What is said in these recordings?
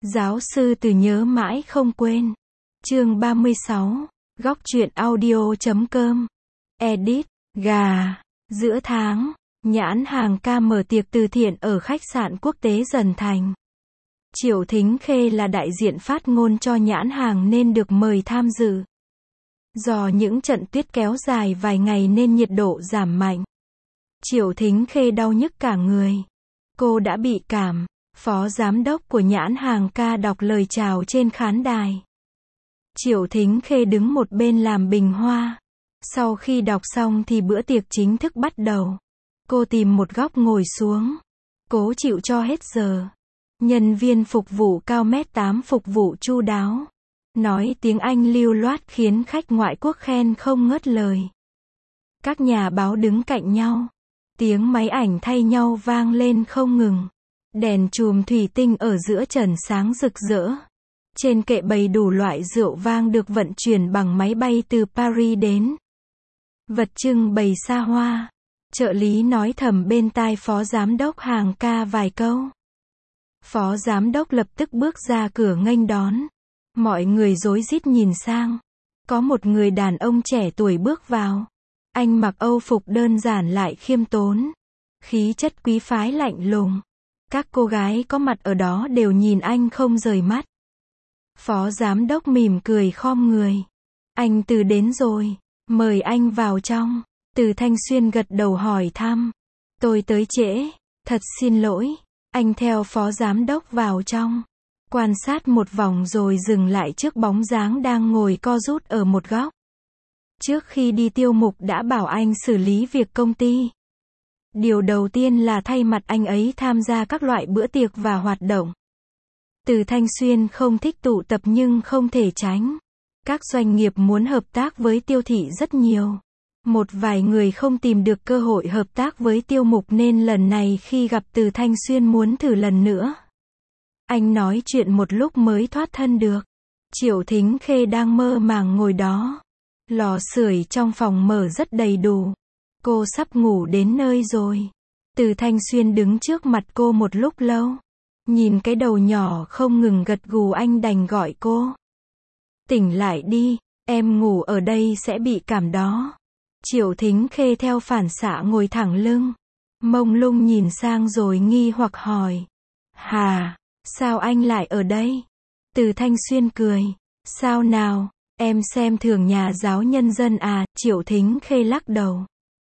Giáo sư Từ nhớ mãi không quên. Chương 36. Góc truyện audio.com. Edit. Gà. Giữa tháng, nhãn hàng ca mở tiệc từ thiện ở khách sạn quốc tế Dần Thành. Triệu Thính Khê là đại diện phát ngôn cho nhãn hàng nên được mời tham dự. Do những trận tuyết kéo dài vài ngày nên nhiệt độ giảm mạnh. Triệu Thính Khê đau nhức cả người. Cô đã bị cảm. Phó giám đốc của nhãn hàng ca đọc lời chào trên khán đài. Triệu Thính Khê đứng một bên làm bình hoa. Sau khi đọc xong thì bữa tiệc chính thức bắt đầu. Cô tìm một góc ngồi xuống. Cố chịu cho hết giờ. Nhân viên phục vụ cao 1m8 phục vụ chu đáo. Nói tiếng Anh lưu loát khiến khách ngoại quốc khen không ngớt lời. Các nhà báo đứng cạnh nhau. Tiếng máy ảnh thay nhau vang lên không ngừng. Đèn chùm thủy tinh ở giữa trần sáng rực rỡ. Trên kệ bày đủ loại rượu vang được vận chuyển bằng máy bay từ Paris đến. Vật trưng bày xa hoa. Trợ lý nói thầm bên tai phó giám đốc hàng ca vài câu. Phó giám đốc lập tức bước ra cửa nghênh đón. Mọi người rối rít nhìn sang. Có một người đàn ông trẻ tuổi bước vào. Anh mặc âu phục đơn giản lại khiêm tốn. Khí chất quý phái lạnh lùng. Các cô gái có mặt ở đó đều nhìn anh không rời mắt. Phó giám đốc mỉm cười khom người. Anh Từ đến rồi. Mời anh vào trong. Từ Thanh Xuyên gật đầu hỏi thăm. Tôi tới trễ. Thật xin lỗi. Anh theo phó giám đốc vào trong. Quan sát một vòng rồi dừng lại trước bóng dáng đang ngồi co rút ở một góc. Trước khi đi Tiêu Mục đã bảo anh xử lý việc công ty. Điều đầu tiên là thay mặt anh ấy tham gia các loại bữa tiệc và hoạt động. Từ Thanh Xuyên không thích tụ tập nhưng không thể tránh. Các doanh nghiệp muốn hợp tác với Tiêu thị rất nhiều. Một vài người không tìm được cơ hội hợp tác với Tiêu Mục nên lần này khi gặp Từ Thanh Xuyên muốn thử lần nữa. Anh nói chuyện một lúc mới thoát thân được. Triệu Thính Khê đang mơ màng ngồi đó. Lò sưởi trong phòng mở rất đầy đủ. Cô sắp ngủ đến nơi rồi. Từ Thanh Xuyên đứng trước mặt cô một lúc lâu. Nhìn cái đầu nhỏ không ngừng gật gù anh đành gọi cô. Tỉnh lại đi, em ngủ ở đây sẽ bị cảm đó. Triệu Thính Khê theo phản xạ ngồi thẳng lưng. Mông lung nhìn sang rồi nghi hoặc hỏi. Hà, sao anh lại ở đây? Từ Thanh Xuyên cười. Sao nào, em xem thường nhà giáo nhân dân à? Triệu Thính Khê lắc đầu.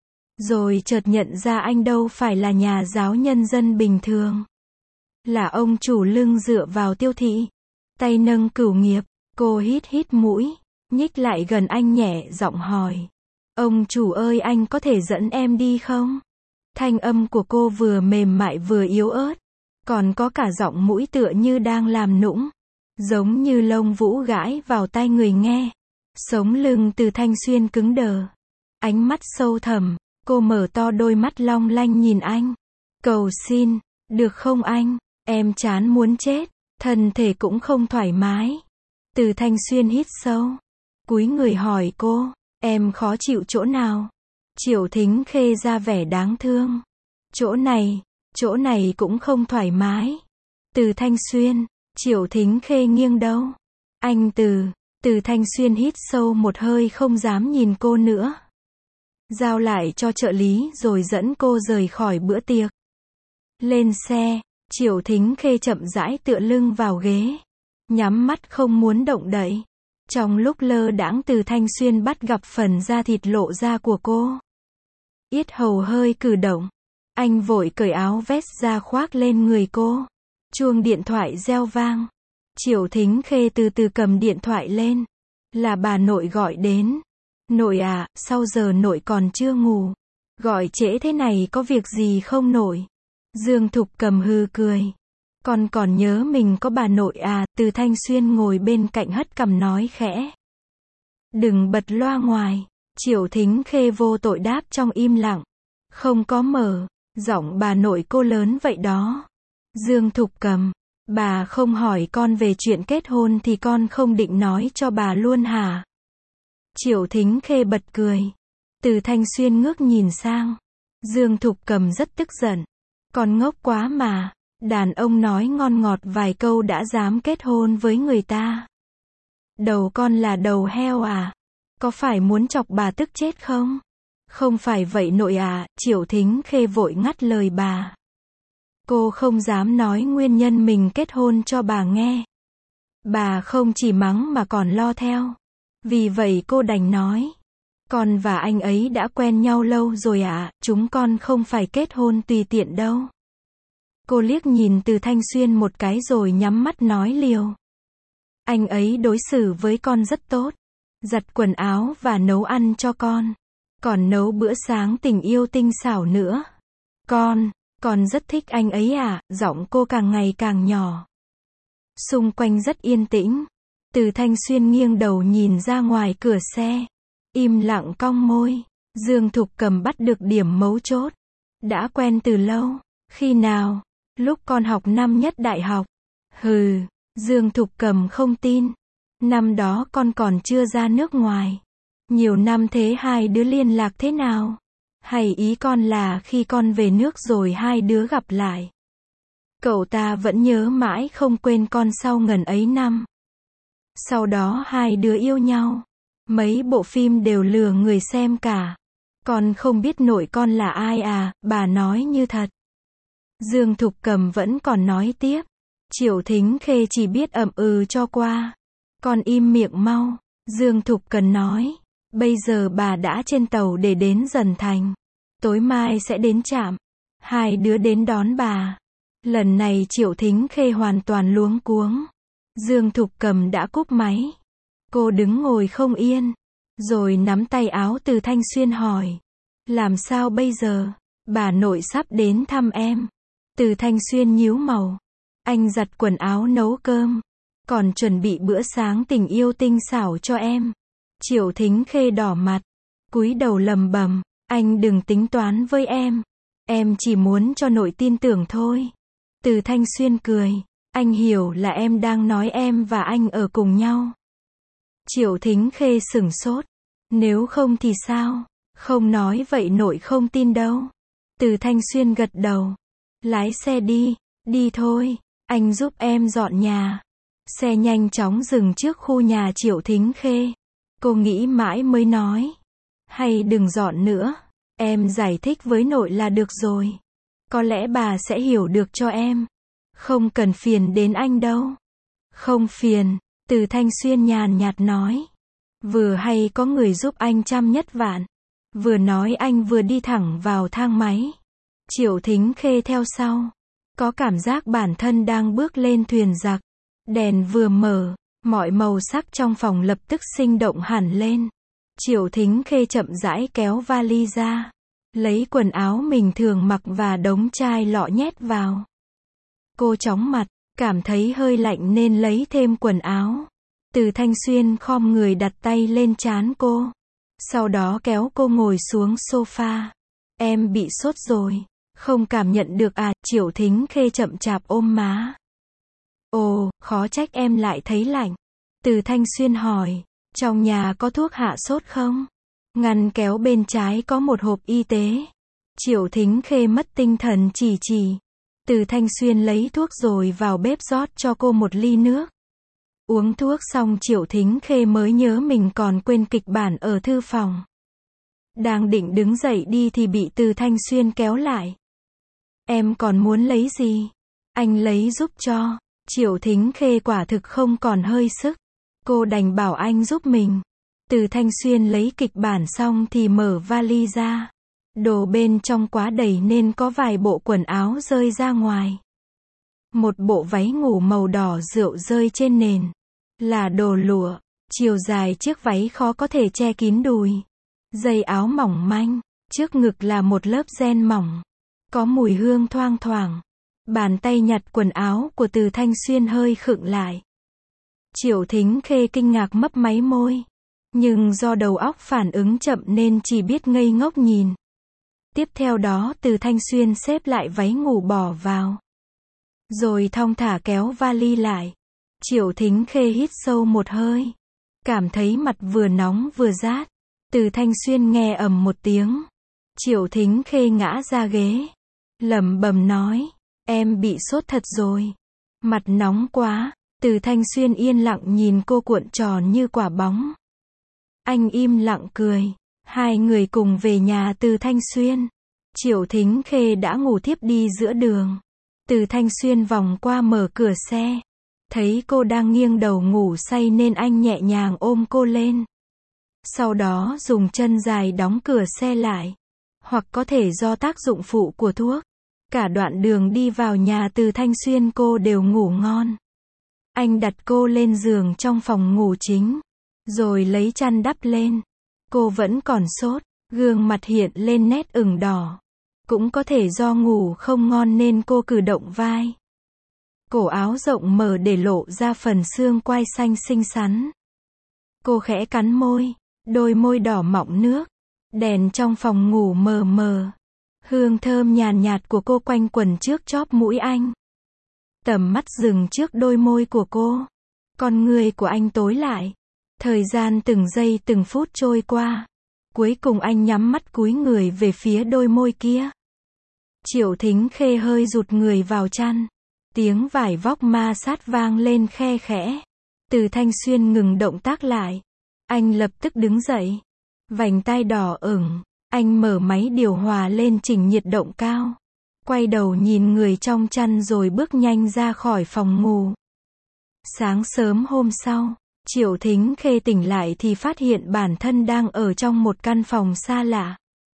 Rồi chợt nhận ra anh đâu phải là nhà giáo nhân dân bình thường. Là ông chủ lưng dựa vào Tiêu thị. Tay nâng cửu nghiệp. Cô hít hít mũi. Nhích lại gần anh nhẹ giọng hỏi. Ông chủ ơi anh có thể dẫn em đi không? Thanh âm của cô vừa mềm mại vừa yếu ớt. Còn có cả giọng mũi tựa như đang làm nũng. Giống như lông vũ gãi vào tai người nghe. Sống lưng Từ Thanh Xuyên cứng đờ. Ánh mắt sâu thẳm. Cô mở to đôi mắt long lanh nhìn anh. Cầu xin, được không anh? Em chán muốn chết, thân thể cũng không thoải mái. Từ Thanh Xuyên hít sâu. Cúi người hỏi cô, em khó chịu chỗ nào? Triệu Thính Khê ra vẻ đáng thương. Chỗ này cũng không thoải mái. Từ Thanh Xuyên, Triệu Thính Khê nghiêng đầu. Anh Từ Thanh Xuyên hít sâu một hơi không dám nhìn cô nữa. Giao lại cho trợ lý rồi dẫn cô rời khỏi bữa tiệc. Lên xe, Triệu Thính Khê chậm rãi tựa lưng vào ghế. Nhắm mắt không muốn động đậy. Trong lúc lơ đãng Từ Thanh Xuyên bắt gặp phần da thịt lộ ra của cô. Yết hầu hơi cử động. Anh vội cởi áo vest ra khoác lên người cô. Chuông điện thoại reo vang. Triệu Thính Khê từ từ cầm điện thoại lên. Là bà nội gọi đến. Nội à, sao giờ nội còn chưa ngủ? Gọi trễ thế này có việc gì không nội? Dương Thục Cầm hừ cười. Con còn nhớ mình có bà nội à? Từ Thanh Xuyên ngồi bên cạnh hất cằm nói khẽ. Đừng bật loa ngoài. Triệu Thính Khê vô tội đáp trong im lặng. Không có mở. Giọng bà nội cô lớn vậy đó. Dương Thục Cầm. Bà không hỏi con về chuyện kết hôn thì con không định nói cho bà luôn hả? Triệu Thính Khê bật cười. Từ Thanh Xuyên ngước nhìn sang. Dương Thục Cầm rất tức giận. Con ngốc quá mà. Đàn ông nói ngon ngọt vài câu đã dám kết hôn với người ta. Đầu con là đầu heo à? Có phải muốn chọc bà tức chết không? Không phải vậy nội à, Triệu Thính Khê vội ngắt lời bà. Cô không dám nói nguyên nhân mình kết hôn cho bà nghe. Bà không chỉ mắng mà còn lo theo. Vì vậy cô đành nói. Con và anh ấy đã quen nhau lâu rồi ạ, chúng con không phải kết hôn tùy tiện đâu. Cô liếc nhìn Từ Thanh Xuyên một cái rồi nhắm mắt nói liều. Anh ấy đối xử với con rất tốt. Giặt quần áo và nấu ăn cho con. Còn nấu bữa sáng tình yêu tinh xảo nữa. Con rất thích anh ấy à, giọng cô càng ngày càng nhỏ. Xung quanh rất yên tĩnh. Từ Thanh Xuyên nghiêng đầu nhìn ra ngoài cửa xe. Im lặng cong môi. Dương Thục Cầm bắt được điểm mấu chốt. Đã quen từ lâu. Khi nào? Lúc con học năm nhất đại học. Hừ, Dương Thục Cầm không tin. Năm đó con còn chưa ra nước ngoài. Nhiều năm thế hai đứa liên lạc thế nào? Hay ý con là khi con về nước rồi hai đứa gặp lại? Cậu ta vẫn nhớ mãi không quên con sau ngần ấy năm. Sau đó hai đứa yêu nhau. Mấy bộ phim đều lừa người xem cả. Con không biết nội con là ai à, bà nói như thật. Dương Thục Cầm vẫn còn nói tiếp. Triệu Thính Khê chỉ biết ậm ừ cho qua. Con im miệng mau. Dương Thục Cần nói. Bây giờ bà đã trên tàu để đến Dần Thành. Tối mai sẽ đến trạm. Hai đứa đến đón bà. Lần này Triệu Thính Khê hoàn toàn luống cuống. Dương Thục Cầm đã cúp máy. Cô đứng ngồi không yên. Rồi nắm tay áo Từ Thanh Xuyên hỏi. Làm sao bây giờ? Bà nội sắp đến thăm em. Từ Thanh Xuyên nhíu màu. Anh giặt quần áo nấu cơm. Còn chuẩn bị bữa sáng tình yêu tinh xảo cho em. Triệu Thính Khê đỏ mặt. Cúi đầu lầm bầm. Anh đừng tính toán với em. Em chỉ muốn cho nội tin tưởng thôi. Từ Thanh Xuyên cười. Anh hiểu là em đang nói em và anh ở cùng nhau. Triệu Thính Khê sửng sốt. Nếu không thì sao? Không nói vậy nội không tin đâu. Từ Thanh Xuyên gật đầu. Lái xe đi. Đi thôi. Anh giúp em dọn nhà. Xe nhanh chóng dừng trước khu nhà Triệu Thính Khê. Cô nghĩ mãi mới nói. Hay đừng dọn nữa. Em giải thích với nội là được rồi. Có lẽ bà sẽ hiểu được cho em. Không cần phiền đến anh đâu. Không phiền. Từ Thanh Xuyên nhàn nhạt nói. Vừa hay có người giúp anh trăm nhất vạn. Vừa nói anh vừa đi thẳng vào thang máy. Triệu Thính Khê theo sau. Có cảm giác bản thân đang bước lên thuyền giặc. Đèn vừa mở, mọi màu sắc trong phòng lập tức sinh động hẳn lên. Triệu Thính Khê chậm rãi kéo vali ra. Lấy quần áo mình thường mặc và đống chai lọ nhét vào. Cô chóng mặt, cảm thấy hơi lạnh nên lấy thêm quần áo. Từ Thanh Xuyên khom người đặt tay lên trán cô. Sau đó kéo cô ngồi xuống sofa. Em bị sốt rồi. Không cảm nhận được à? Triệu Thính Khê chậm chạp ôm má. Ồ, khó trách em lại thấy lạnh. Từ Thanh Xuyên hỏi. Trong nhà có thuốc hạ sốt không? Ngăn kéo bên trái có một hộp y tế. Triệu Thính Khê mất tinh thần chỉ. Từ Thanh Xuyên lấy thuốc rồi vào bếp rót cho cô một ly nước. Uống thuốc xong Triệu Thính Khê mới nhớ mình còn quên kịch bản ở thư phòng. Đang định đứng dậy đi thì bị Từ Thanh Xuyên kéo lại. Em còn muốn lấy gì? Anh lấy giúp cho. Triệu Thính Khê quả thực không còn hơi sức. Cô đành bảo anh giúp mình. Từ Thanh Xuyên lấy kịch bản xong thì mở vali ra. Đồ bên trong quá đầy nên có vài bộ quần áo rơi ra ngoài. Một bộ váy ngủ màu đỏ rượu rơi trên nền. Là đồ lụa. Chiều dài chiếc váy khó có thể che kín đùi. Dây áo mỏng manh. Trước ngực là một lớp ren mỏng. Có mùi hương thoang thoảng. Bàn tay nhặt quần áo của Từ Thanh Xuyên hơi khựng lại. Triệu Thính Khê kinh ngạc mấp máy môi. Nhưng do đầu óc phản ứng chậm nên chỉ biết ngây ngốc nhìn. Tiếp theo đó Từ Thanh Xuyên xếp lại váy ngủ bỏ vào. Rồi thong thả kéo vali lại. Triệu Thính Khê hít sâu một hơi. Cảm thấy mặt vừa nóng vừa rát. Từ Thanh Xuyên nghe ầm một tiếng. Triệu Thính Khê ngã ra ghế. Lẩm bẩm nói. Em bị sốt thật rồi. Mặt nóng quá. Từ Thanh Xuyên yên lặng nhìn cô cuộn tròn như quả bóng. Anh im lặng cười. Hai người cùng về nhà Từ Thanh Xuyên. Triệu Thính Khê đã ngủ thiếp đi giữa đường. Từ Thanh Xuyên vòng qua mở cửa xe. Thấy cô đang nghiêng đầu ngủ say nên anh nhẹ nhàng ôm cô lên. Sau đó dùng chân dài đóng cửa xe lại. Hoặc có thể do tác dụng phụ của thuốc. Cả đoạn đường đi vào nhà Từ Thanh Xuyên cô đều ngủ ngon. Anh đặt cô lên giường trong phòng ngủ chính. Rồi lấy chăn đắp lên. Cô vẫn còn sốt. Gương mặt hiện lên nét ửng đỏ. Cũng có thể do ngủ không ngon nên cô cử động vai. Cổ áo rộng mở để lộ ra phần xương quai xanh xinh xắn. Cô khẽ cắn môi. Đôi môi đỏ mọng nước. Đèn trong phòng ngủ mờ mờ. Hương thơm nhàn nhạt của cô quanh quẩn trước chóp mũi anh. Tầm mắt dừng trước đôi môi của cô. Con người của anh tối lại. Thời gian từng giây từng phút trôi qua. Cuối cùng anh nhắm mắt cúi người về phía đôi môi kia. Triệu Thính Khê hơi rụt người vào chăn. Tiếng vải vóc ma sát vang lên khe khẽ. Từ Thanh Xuyên ngừng động tác lại. Anh lập tức đứng dậy. Vành tai đỏ ửng. Anh mở máy điều hòa lên chỉnh nhiệt độ cao. Quay đầu nhìn người trong chăn rồi bước nhanh ra khỏi phòng ngủ. Sáng sớm hôm sau, Triệu Thính Khê tỉnh lại thì phát hiện bản thân đang ở trong một căn phòng xa lạ.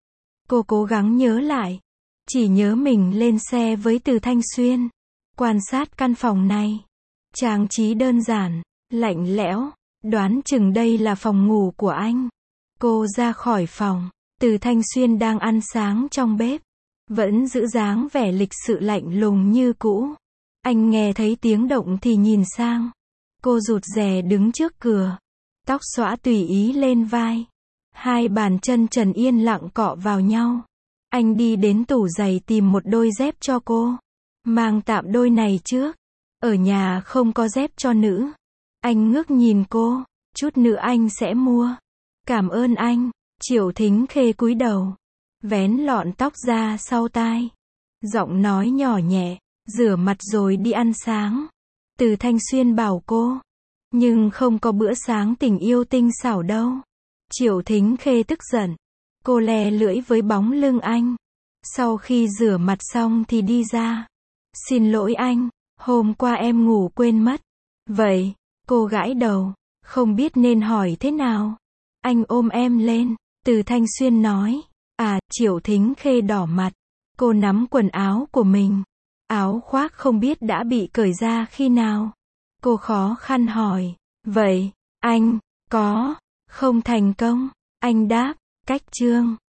Cô cố gắng nhớ lại. Chỉ nhớ mình lên xe với Từ Thanh Xuyên. Quan sát căn phòng này. Trang trí đơn giản, lạnh lẽo. Đoán chừng đây là phòng ngủ của anh. Cô ra khỏi phòng. Từ Thanh Xuyên đang ăn sáng trong bếp. Vẫn giữ dáng vẻ lịch sự lạnh lùng như cũ. Anh nghe thấy tiếng động thì nhìn sang. Cô rụt rè đứng trước cửa. Tóc xõa tùy ý lên vai. Hai bàn chân trần yên lặng cọ vào nhau. Anh đi đến tủ giày tìm một đôi dép cho cô. Mang tạm đôi này trước. Ở nhà không có dép cho nữ. Anh ngước nhìn cô. Chút nữa anh sẽ mua. Cảm ơn anh. Triệu Thính Khê cúi đầu. Vén lọn tóc ra sau tai. Giọng nói nhỏ nhẹ. Rửa mặt rồi đi ăn sáng. Từ Thanh Xuyên bảo cô. Nhưng không có bữa sáng tình yêu tinh xảo đâu. Triệu Thính Khê tức giận. Cô lè lưỡi với bóng lưng anh. Sau khi rửa mặt xong thì đi ra. Xin lỗi anh. Hôm qua em ngủ quên mất. Vậy, cô gãi đầu. Không biết nên hỏi thế nào. Anh ôm em lên. Từ Thanh Xuyên nói. À, Triệu Thính Khê đỏ mặt. Cô nắm quần áo của mình. Áo khoác không biết đã bị cởi ra khi nào. Cô khó khăn hỏi. Vậy, anh, có, không thành công. Anh đáp, cách chương.